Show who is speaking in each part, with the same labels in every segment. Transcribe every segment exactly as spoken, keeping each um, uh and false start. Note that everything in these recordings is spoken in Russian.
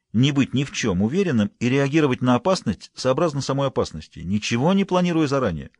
Speaker 1: не быть ни в чем уверенным и реагировать на опасность сообразно самой опасности, ничего не планируя заранее.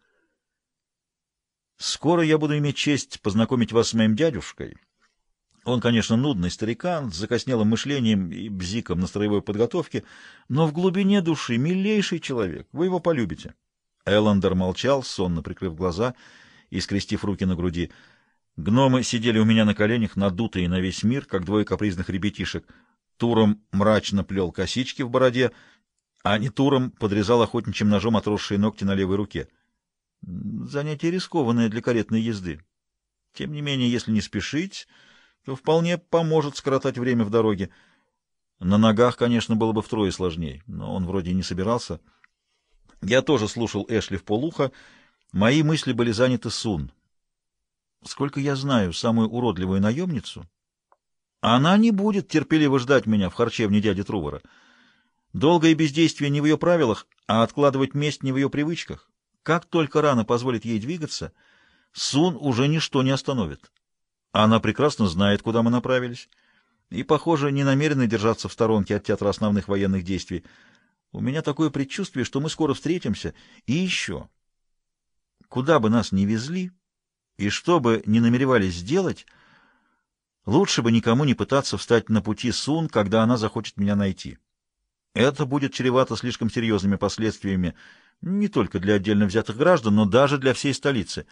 Speaker 1: Скоро я буду иметь честь познакомить вас с моим дядюшкой. Он, конечно, нудный старикан, с закоснелым мышлением и бзиком на строевой подготовке, но в глубине души милейший человек. Вы его полюбите. Эллендер молчал, сонно прикрыв глаза и скрестив руки на груди. Гномы сидели у меня на коленях, надутые на весь мир, как двое капризных ребятишек. Туром мрачно плел косички в бороде, а не Туром подрезал охотничьим ножом отросшие ногти на левой руке. Занятие рискованное для каретной езды. Тем не менее, если не спешить, то вполне поможет скоротать время в дороге. На ногах, конечно, было бы втрое сложнее, но он вроде не собирался. Я тоже слушал Эшли вполуха. Мои мысли были заняты Сун. Сколько я знаю самую уродливую наемницу, она не будет терпеливо ждать меня в харчевне дяди Трувора. Долгое бездействие не в ее правилах, а откладывать месть не в ее привычках. Как только рана позволит ей двигаться, Сун уже ничто не остановит. Она прекрасно знает, куда мы направились, и, похоже, не намерена держаться в сторонке от театра основных военных действий. У меня такое предчувствие, что мы скоро встретимся. И еще, куда бы нас ни везли, и что бы ни намеревались сделать, лучше бы никому не пытаться встать на пути Сун, когда она захочет меня найти. Это будет чревато слишком серьезными последствиями не только для отдельно взятых граждан, но даже для всей столицы.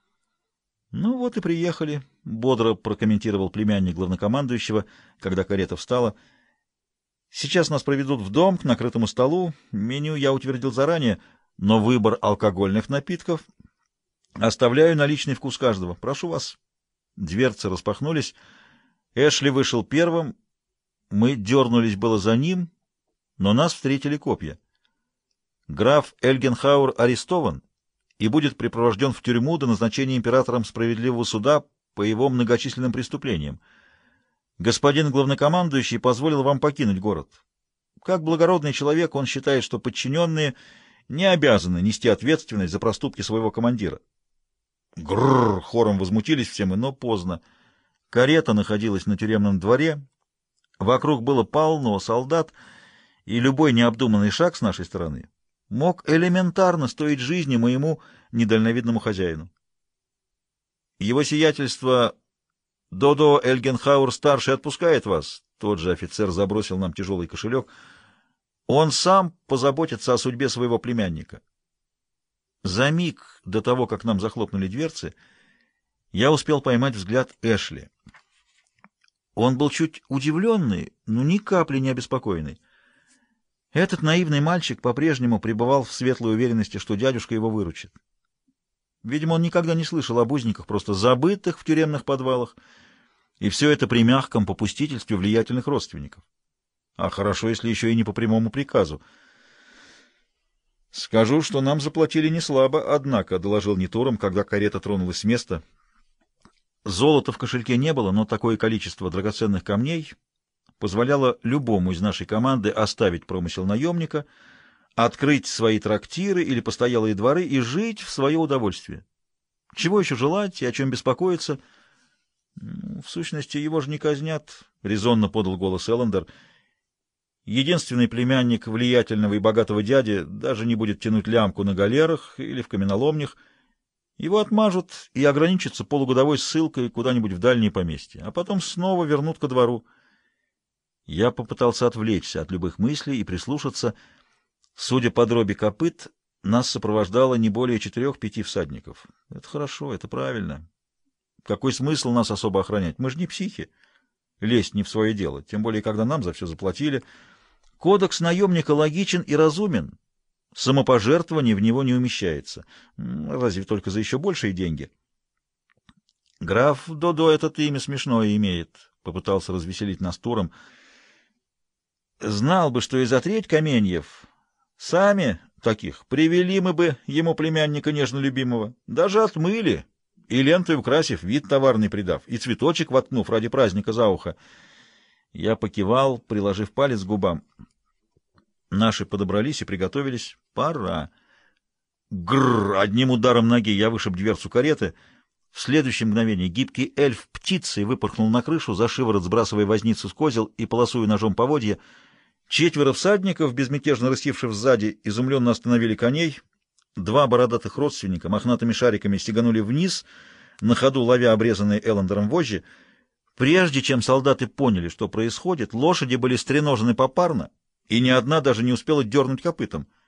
Speaker 1: «Ну вот и приехали», — бодро прокомментировал племянник главнокомандующего, когда карета встала. «Сейчас нас проведут в дом к накрытому столу. Меню я утвердил заранее, но выбор алкогольных напитков оставляю на личный вкус каждого. Прошу вас». Дверцы распахнулись. Эшли вышел первым. Мы дернулись было за ним, но нас встретили копья. Граф Эльгенхауэр арестован и будет припровожден в тюрьму до назначения императором справедливого суда по его многочисленным преступлениям. Господин главнокомандующий позволил вам покинуть город. Как благородный человек, он считает, что подчиненные не обязаны нести ответственность за проступки своего командира. Грррр! Хором возмутились все мы, но поздно. Карета находилась на тюремном дворе, вокруг было полно солдат, и любой необдуманный шаг с нашей стороны мог элементарно стоить жизни моему недальновидному хозяину. Его сиятельство Додо Эльгенхауэр-старший отпускает вас. Тот же офицер забросил нам тяжелый кошелек. Он сам позаботится о судьбе своего племянника. За миг до того, как нам захлопнули дверцы, я успел поймать взгляд Эшли. Он был чуть удивленный, но ни капли не обеспокоенный. Этот наивный мальчик по-прежнему пребывал в светлой уверенности, что дядюшка его выручит. Видимо, он никогда не слышал об узниках, просто забытых в тюремных подвалах, и все это при мягком попустительстве влиятельных родственников. А хорошо, если еще и не по прямому приказу. «Скажу, что нам заплатили не слабо, однако», — доложил Нитуром, когда карета тронулась с места. Золота в кошельке не было, но такое количество драгоценных камней позволяло любому из нашей команды оставить промысел наемника, открыть свои трактиры или постоялые дворы и жить в свое удовольствие. Чего еще желать и о чем беспокоиться? В сущности, его же не казнят, — резонно подал голос Эллендер. Единственный племянник влиятельного и богатого дяди даже не будет тянуть лямку на галерах или в каменоломнях. Его отмажут и ограничатся полугодовой ссылкой куда-нибудь в дальние поместья, а потом снова вернут ко двору. Я попытался отвлечься от любых мыслей и прислушаться. Судя по дроби копыт, нас сопровождало не более четырех-пяти всадников. Это хорошо, это правильно. Какой смысл нас особо охранять? Мы же не психи. Лезть не в свое дело, тем более, когда нам за все заплатили. Кодекс наемника логичен и разумен. Самопожертвование в него не умещается. Разве только за еще большие деньги. Граф Додо это имя смешное имеет, — попытался развеселить нас Туром. Знал бы, что и за треть каменьев сами таких привели мы бы ему племянника нежно любимого, даже отмыли, и лентой украсив, вид товарный придав, и цветочек воткнув ради праздника за ухо. Я покивал, приложив палец к губам. Наши подобрались и приготовились. Пора. Грррр! Одним ударом ноги я вышиб дверцу кареты. В следующее мгновение гибкий эльф птицей выпорхнул на крышу, за шиворот сбрасывая возницу с козел и полосуя ножом поводья. Четверо всадников, безмятежно рысивших сзади, изумленно остановили коней. Два бородатых родственника мохнатыми шариками стеганули вниз, на ходу ловя обрезанные Эллендером вожжи. Прежде чем солдаты поняли, что происходит, лошади были стреножены попарно, и ни одна даже не успела дернуть копытом.